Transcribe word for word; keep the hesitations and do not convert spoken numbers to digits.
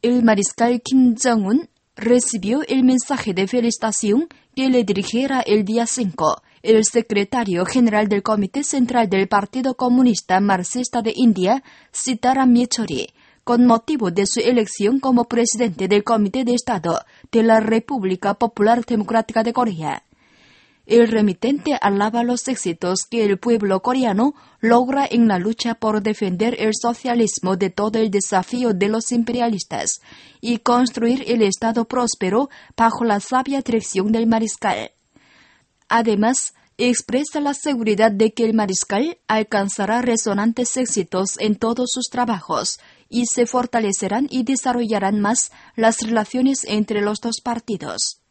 el mariscal Kim Jong-un recibió el mensaje de felicitación que le dirigiera el día cinco el secretario general del Comité Central del Partido Comunista Marxista de India, Sitaram Yechuri, con motivo de su elección como presidente del Comité de Estado de la República Popular Democrática de Corea. El remitente alaba los éxitos que el pueblo coreano logra en la lucha por defender el socialismo de todo el desafío de los imperialistas y construir el Estado próspero bajo la sabia dirección del mariscal. Además, expresa la seguridad de que el mariscal alcanzará resonantes éxitos en todos sus trabajos y se fortalecerán y desarrollarán más las relaciones entre los dos partidos.